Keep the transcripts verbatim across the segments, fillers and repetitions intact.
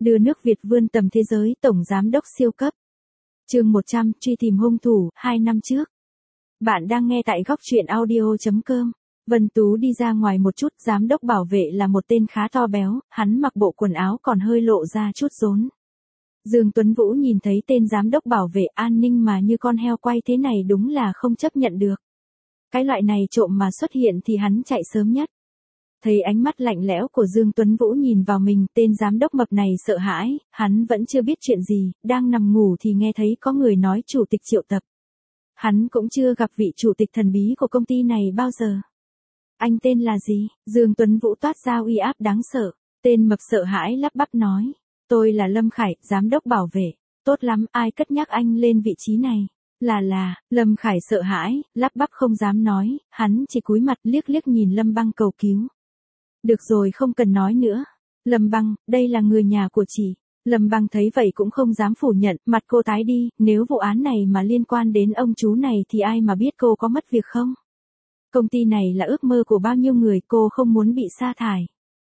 Đưa nước Việt vươn tầm thế giới, tổng giám đốc siêu cấp. Chương một trăm, truy tìm hung thủ, hai năm trước. Bạn đang nghe tại góc truyện audio chấm com. Vân Tú đi ra ngoài một chút, giám đốc bảo vệ là một tên khá to béo, hắn mặc bộ quần áo còn hơi lộ ra chút rốn. Dương Tuấn Vũ nhìn thấy tên giám đốc bảo vệ an ninh mà như con heo quay thế này đúng là không chấp nhận được. Cái loại này trộm mà xuất hiện thì hắn chạy sớm nhất. Thấy ánh mắt lạnh lẽo của Dương Tuấn Vũ nhìn vào mình, tên giám đốc mập này sợ hãi, hắn vẫn chưa biết chuyện gì, đang nằm ngủ thì nghe thấy có người nói chủ tịch triệu tập. Hắn cũng chưa gặp vị chủ tịch thần bí của công ty này bao giờ. Anh tên là gì? Dương Tuấn Vũ toát ra uy áp đáng sợ. Tên mập sợ hãi lắp bắp nói. Tôi là Lâm Khải, giám đốc bảo vệ. Tốt lắm, ai cất nhắc anh lên vị trí này? Là là, Lâm Khải sợ hãi, lắp bắp không dám nói, hắn chỉ cúi mặt liếc liếc nhìn Lâm Băng cầu cứu. Được rồi, không cần nói nữa. Lâm Băng, đây là người nhà của chị. Lâm Băng thấy vậy cũng không dám phủ nhận, mặt cô tái đi, nếu vụ án này mà liên quan đến ông chú này thì ai mà biết cô có mất việc không? Công ty này là ước mơ của bao nhiêu người, cô không muốn bị sa thải.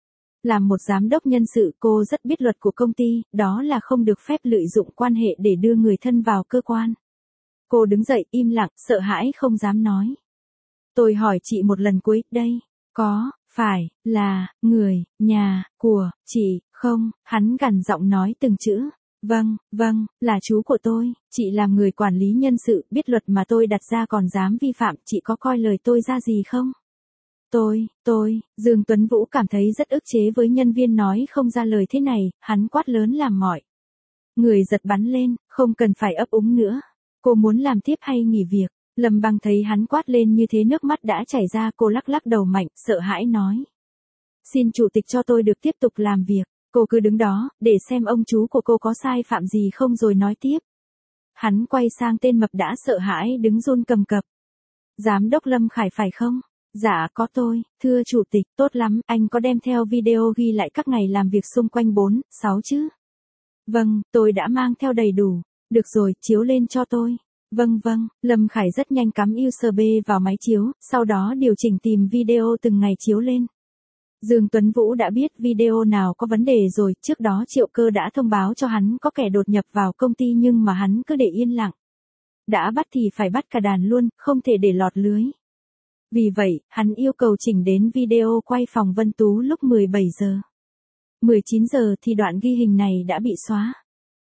Làm một giám đốc nhân sự, cô rất biết luật của công ty, đó là không được phép lợi dụng quan hệ để đưa người thân vào cơ quan. Cô đứng dậy im lặng, sợ hãi không dám nói. Tôi hỏi chị một lần cuối, đây, có, phải, là, người, nhà, của, chị, không, hắn gằn giọng nói từng chữ. Vâng, vâng, là chú của tôi, chị làm người quản lý nhân sự, biết luật mà tôi đặt ra còn dám vi phạm, chị có coi lời tôi ra gì không? Tôi, tôi, Dương Tuấn Vũ cảm thấy rất ức chế với nhân viên nói không ra lời thế này, hắn quát lớn làm mọi. Người giật bắn lên, không cần phải ấp úng nữa. Cô muốn làm tiếp hay nghỉ việc? Lâm Băng thấy hắn quát lên như thế nước mắt đã chảy ra, cô lắc lắc đầu mạnh, sợ hãi nói. Xin chủ tịch cho tôi được tiếp tục làm việc. Cô cứ đứng đó, để xem ông chú của cô có sai phạm gì không rồi nói tiếp. Hắn quay sang tên mập đã sợ hãi đứng run cầm cập. Giám đốc Lâm Khải phải không? Dạ có tôi, thưa chủ tịch, tốt lắm, anh có đem theo video ghi lại các ngày làm việc xung quanh bốn, sáu chứ? Vâng, tôi đã mang theo đầy đủ. Được rồi, chiếu lên cho tôi. Vâng vâng, Lâm Khải rất nhanh cắm u ét bê vào máy chiếu, sau đó điều chỉnh tìm video từng ngày chiếu lên. Dương Tuấn Vũ đã biết video nào có vấn đề rồi, trước đó Triệu Cơ đã thông báo cho hắn có kẻ đột nhập vào công ty nhưng mà hắn cứ để yên lặng. Đã bắt thì phải bắt cả đàn luôn, không thể để lọt lưới. Vì vậy, hắn yêu cầu chỉnh đến video quay phòng Vân Tú lúc mười bảy giờ. mười chín giờ thì đoạn ghi hình này đã bị xóa.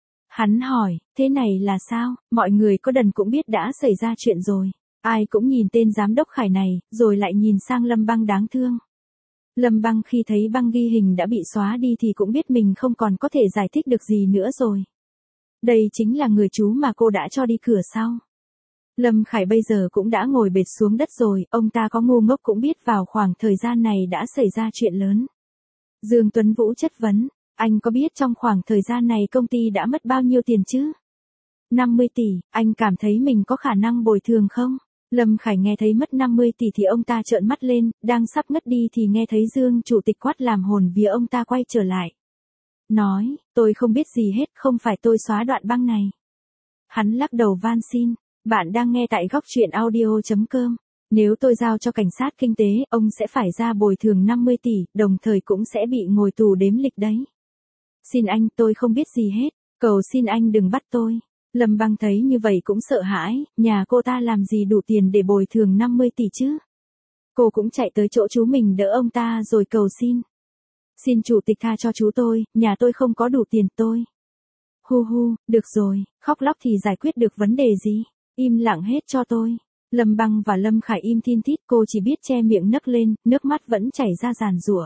Hắn hỏi, thế này là sao? Mọi người có đần cũng biết đã xảy ra chuyện rồi. Ai cũng nhìn tên giám đốc Khải này, rồi lại nhìn sang Lâm Băng đáng thương. Lâm Băng khi thấy băng ghi hình đã bị xóa đi thì cũng biết mình không còn có thể giải thích được gì nữa rồi. Đây chính là người chú mà cô đã cho đi cửa sau. Lâm Khải bây giờ cũng đã ngồi bệt xuống đất rồi, ông ta có ngu ngốc cũng biết vào khoảng thời gian này đã xảy ra chuyện lớn. Dương Tuấn Vũ chất vấn, anh có biết trong khoảng thời gian này công ty đã mất bao nhiêu tiền chứ? năm mươi tỷ, anh cảm thấy mình có khả năng bồi thường không? Lâm Khải nghe thấy mất năm mươi tỷ thì ông ta trợn mắt lên, đang sắp ngất đi thì nghe thấy Dương chủ tịch quát làm hồn vía ông ta quay trở lại. Nói, tôi không biết gì hết, không phải tôi xóa đoạn băng này. Hắn lắc đầu van xin, bạn đang nghe tại góc truyện audio chấm com. Nếu tôi giao cho cảnh sát kinh tế, ông sẽ phải ra bồi thường năm mươi tỷ, đồng thời cũng sẽ bị ngồi tù đếm lịch đấy. Xin anh, tôi không biết gì hết, cầu xin anh đừng bắt tôi. Lâm Băng thấy như vậy cũng sợ hãi, nhà cô ta làm gì đủ tiền để bồi thường năm mươi tỷ chứ? Cô cũng chạy tới chỗ chú mình đỡ ông ta rồi cầu xin. Xin chủ tịch tha cho chú tôi, nhà tôi không có đủ tiền tôi. Hu hu, được rồi, khóc lóc thì giải quyết được vấn đề gì? Im lặng hết cho tôi. Lâm Băng và Lâm Khải im thin thít, cô chỉ biết che miệng nấc lên, nước mắt vẫn chảy ra giàn giụa.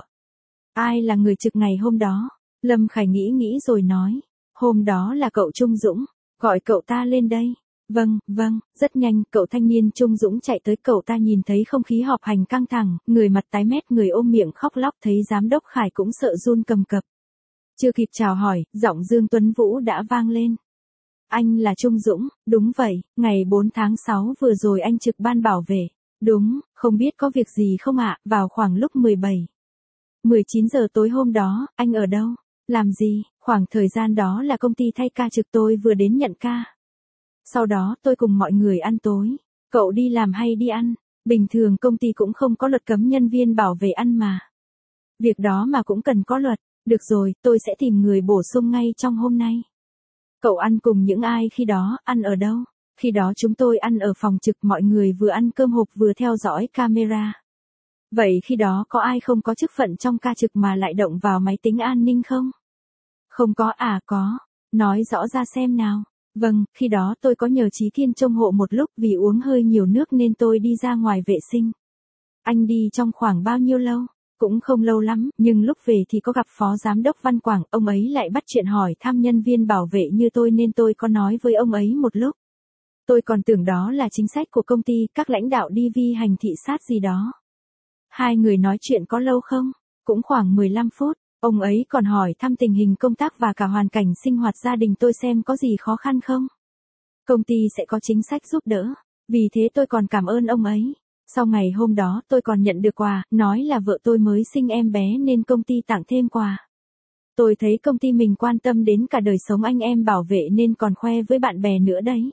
Ai là người trực ngày hôm đó? Lâm Khải nghĩ nghĩ rồi nói. Hôm đó là cậu Trung Dũng. Gọi cậu ta lên đây. Vâng, vâng, rất nhanh, cậu thanh niên Trung Dũng chạy tới, cậu ta nhìn thấy không khí họp hành căng thẳng, người mặt tái mét, người ôm miệng khóc lóc, thấy giám đốc Khải cũng sợ run cầm cập. Chưa kịp chào hỏi, giọng Dương Tuấn Vũ đã vang lên. Anh là Trung Dũng, đúng vậy, ngày bốn tháng sáu vừa rồi anh trực ban bảo vệ. Đúng, không biết có việc gì không ạ, vào khoảng lúc mười bảy, mười chín giờ tối hôm đó, anh ở đâu? Làm gì? Khoảng thời gian đó là công ty thay ca trực, tôi vừa đến nhận ca. Sau đó tôi cùng mọi người ăn tối. Cậu đi làm hay đi ăn? Bình thường công ty cũng không có luật cấm nhân viên bảo vệ ăn mà. Việc đó mà cũng cần có luật. Được rồi, tôi sẽ tìm người bổ sung ngay trong hôm nay. Cậu ăn cùng những ai khi đó, ăn ở đâu? Khi đó chúng tôi ăn ở phòng trực, mọi người vừa ăn cơm hộp vừa theo dõi camera. Vậy khi đó có ai không có chức phận trong ca trực mà lại động vào máy tính an ninh không? Không có à? Có. Nói rõ ra xem nào. Vâng, khi đó tôi có nhờ Chí Thiên trông hộ một lúc, vì uống hơi nhiều nước nên tôi đi ra ngoài vệ sinh. Anh đi trong khoảng bao nhiêu lâu? Cũng không lâu lắm, nhưng lúc về thì có gặp Phó Giám đốc Văn Quảng, ông ấy lại bắt chuyện hỏi thăm nhân viên bảo vệ như tôi nên tôi có nói với ông ấy một lúc. Tôi còn tưởng đó là chính sách của công ty, các lãnh đạo đi vi hành thị sát gì đó. Hai người nói chuyện có lâu không? Cũng khoảng mười lăm phút. Ông ấy còn hỏi thăm tình hình công tác và cả hoàn cảnh sinh hoạt gia đình tôi xem có gì khó khăn không. Công ty sẽ có chính sách giúp đỡ. Vì thế tôi còn cảm ơn ông ấy. Sau ngày hôm đó tôi còn nhận được quà, nói là vợ tôi mới sinh em bé nên công ty tặng thêm quà. Tôi thấy công ty mình quan tâm đến cả đời sống anh em bảo vệ nên còn khoe với bạn bè nữa đấy.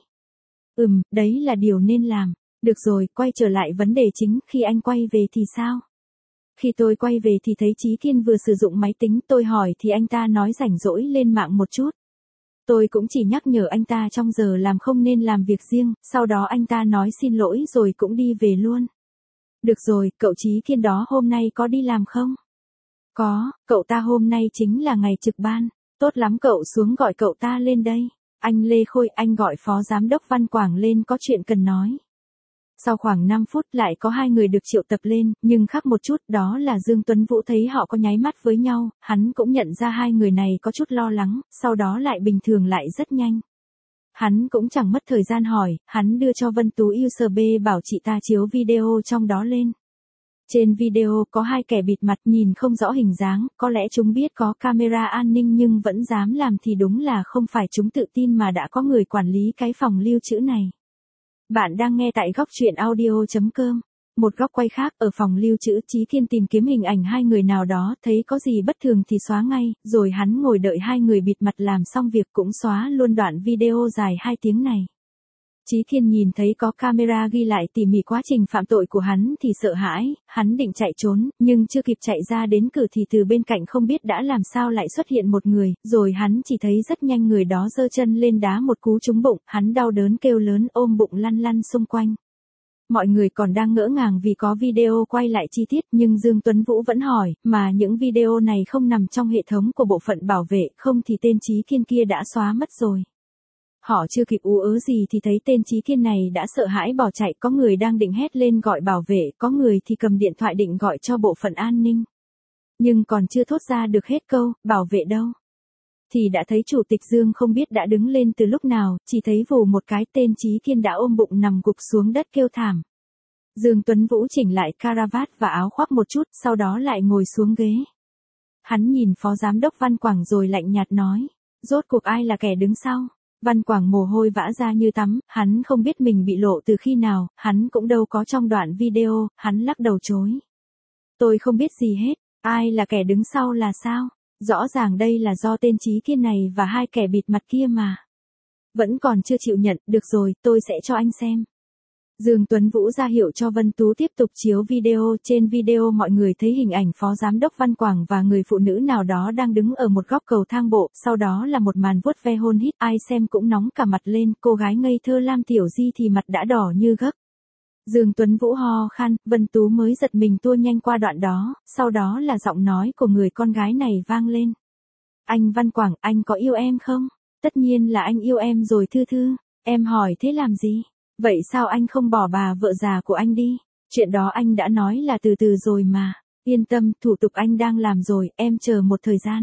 Ừm, đấy là điều nên làm. Được rồi, quay trở lại vấn đề chính, khi anh quay về thì sao? Khi tôi quay về thì thấy Chí Thiên vừa sử dụng máy tính, tôi hỏi thì anh ta nói rảnh rỗi lên mạng một chút. Tôi cũng chỉ nhắc nhở anh ta trong giờ làm không nên làm việc riêng, sau đó anh ta nói xin lỗi rồi cũng đi về luôn. Được rồi, cậu Chí Thiên đó hôm nay có đi làm không? Có, cậu ta hôm nay chính là ngày trực ban. Tốt lắm, cậu xuống gọi cậu ta lên đây. Anh Lê Khôi, anh gọi Phó Giám đốc Văn Quảng lên, có chuyện cần nói. Sau khoảng năm phút lại có hai người được triệu tập lên, nhưng khác một chút, đó là Dương Tuấn Vũ thấy họ có nháy mắt với nhau, hắn cũng nhận ra hai người này có chút lo lắng, sau đó lại bình thường lại rất nhanh. Hắn cũng chẳng mất thời gian hỏi, hắn đưa cho Vân Tú u ét bê bảo chị ta chiếu video trong đó lên. Trên video có hai kẻ bịt mặt nhìn không rõ hình dáng, có lẽ chúng biết có camera an ninh nhưng vẫn dám làm thì đúng là không phải chúng tự tin mà đã có người quản lý cái phòng lưu trữ này. Bạn đang nghe tại góc truyện audio chấm com. Một góc quay khác, ở phòng lưu trữ, Chí Thiên tìm kiếm hình ảnh hai người nào đó, thấy có gì bất thường thì xóa ngay, rồi hắn ngồi đợi hai người bịt mặt làm xong việc cũng xóa luôn đoạn video dài hai tiếng này. Chí Thiên nhìn thấy có camera ghi lại tỉ mỉ quá trình phạm tội của hắn thì sợ hãi, hắn định chạy trốn, nhưng chưa kịp chạy ra đến cửa thì từ bên cạnh không biết đã làm sao lại xuất hiện một người, rồi hắn chỉ thấy rất nhanh người đó giơ chân lên đá một cú trúng bụng, hắn đau đớn kêu lớn ôm bụng lăn lăn xung quanh. Mọi người còn đang ngỡ ngàng vì có video quay lại chi tiết nhưng Dương Tuấn Vũ vẫn hỏi, mà những video này không nằm trong hệ thống của bộ phận bảo vệ, không thì tên Chí Thiên kia đã xóa mất rồi. Họ chưa kịp ú ớ gì thì thấy tên Chí Thiên này đã sợ hãi bỏ chạy, có người đang định hét lên gọi bảo vệ, có người thì cầm điện thoại định gọi cho bộ phận an ninh. Nhưng còn chưa thốt ra được hết câu, bảo vệ đâu? Thì đã thấy Chủ tịch Dương không biết đã đứng lên từ lúc nào, chỉ thấy vù một cái tên Chí Thiên đã ôm bụng nằm gục xuống đất kêu thảm. Dương Tuấn Vũ chỉnh lại caravat và áo khoác một chút, sau đó lại ngồi xuống ghế. Hắn nhìn Phó Giám đốc Văn Quảng rồi lạnh nhạt nói, rốt cuộc ai là kẻ đứng sau? Văn Quảng mồ hôi vã ra như tắm, hắn không biết mình bị lộ từ khi nào, hắn cũng đâu có trong đoạn video, hắn lắc đầu chối. Tôi không biết gì hết, ai là kẻ đứng sau là sao? Rõ ràng đây là do tên Chí Thiên này và hai kẻ bịt mặt kia mà. Vẫn còn chưa chịu nhận, được rồi, tôi sẽ cho anh xem. Dương Tuấn Vũ ra hiệu cho Vân Tú tiếp tục chiếu video, trên video mọi người thấy hình ảnh Phó Giám đốc Văn Quảng và người phụ nữ nào đó đang đứng ở một góc cầu thang bộ, sau đó là một màn vuốt ve hôn hít, ai xem cũng nóng cả mặt lên, cô gái ngây thơ Lam Tiểu Di thì mặt đã đỏ như gấc. Dương Tuấn Vũ ho khan, Vân Tú mới giật mình tua nhanh qua đoạn đó, sau đó là giọng nói của người con gái này vang lên. Anh Văn Quảng, anh có yêu em không? Tất nhiên là anh yêu em rồi Thư Thư, em hỏi thế làm gì? Vậy sao anh không bỏ bà vợ già của anh đi? Chuyện đó anh đã nói là từ từ rồi mà. Yên tâm, thủ tục anh đang làm rồi, em chờ một thời gian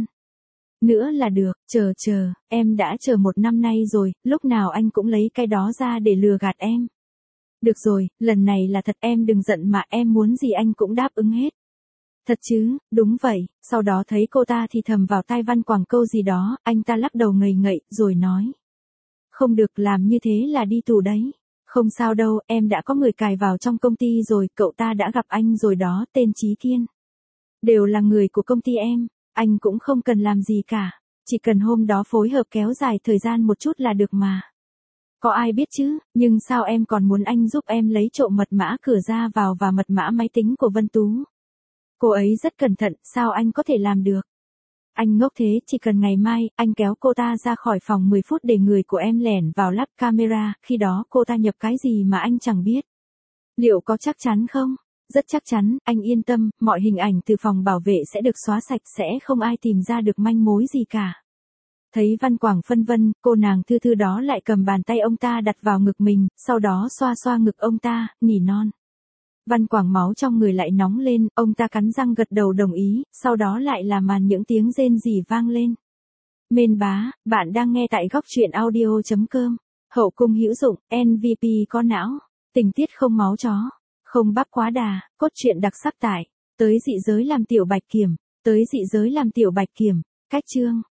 nữa là được. Chờ chờ, em đã chờ một năm nay rồi, lúc nào anh cũng lấy cái đó ra để lừa gạt em. Được rồi, lần này là thật, em đừng giận mà, em muốn gì anh cũng đáp ứng hết. Thật chứ? Đúng vậy. Sau đó thấy cô ta thì thầm vào tai Văn Quảng câu gì đó, anh ta lắc đầu ngây ngậy, rồi nói. Không được, làm như thế là đi tù đấy. Không sao đâu, em đã có người cài vào trong công ty rồi, cậu ta đã gặp anh rồi đó, tên Chí Thiên. Đều là người của công ty em, anh cũng không cần làm gì cả, chỉ cần hôm đó phối hợp kéo dài thời gian một chút là được mà. Có ai biết chứ, nhưng sao em còn muốn anh giúp em lấy trộm mật mã cửa ra vào và mật mã máy tính của Vân Tú? Cô ấy rất cẩn thận, sao anh có thể làm được? Anh ngốc thế, chỉ cần ngày mai, anh kéo cô ta ra khỏi phòng mười phút để người của em lẻn vào lắp camera, khi đó cô ta nhập cái gì mà anh chẳng biết. Liệu có chắc chắn không? Rất chắc chắn, anh yên tâm, mọi hình ảnh từ phòng bảo vệ sẽ được xóa sạch, sẽ không ai tìm ra được manh mối gì cả. Thấy Văn Quảng phân vân, cô nàng thư thư đó lại cầm bàn tay ông ta đặt vào ngực mình, sau đó xoa xoa ngực ông ta, nỉ non. Văn Quảng máu trong người lại nóng lên, ông ta cắn răng gật đầu đồng ý, sau đó lại là màn những tiếng rên rỉ vang lên. Mên bá, bạn đang nghe tại góc truyện audio chấm com. Hậu cung hữu dụng, em vê pê có não, tình tiết không máu chó, không bắp quá đà, cốt truyện đặc sắc tại. Tới dị giới làm tiểu bạch kiểm, tới dị giới làm tiểu bạch kiểm, cách chương.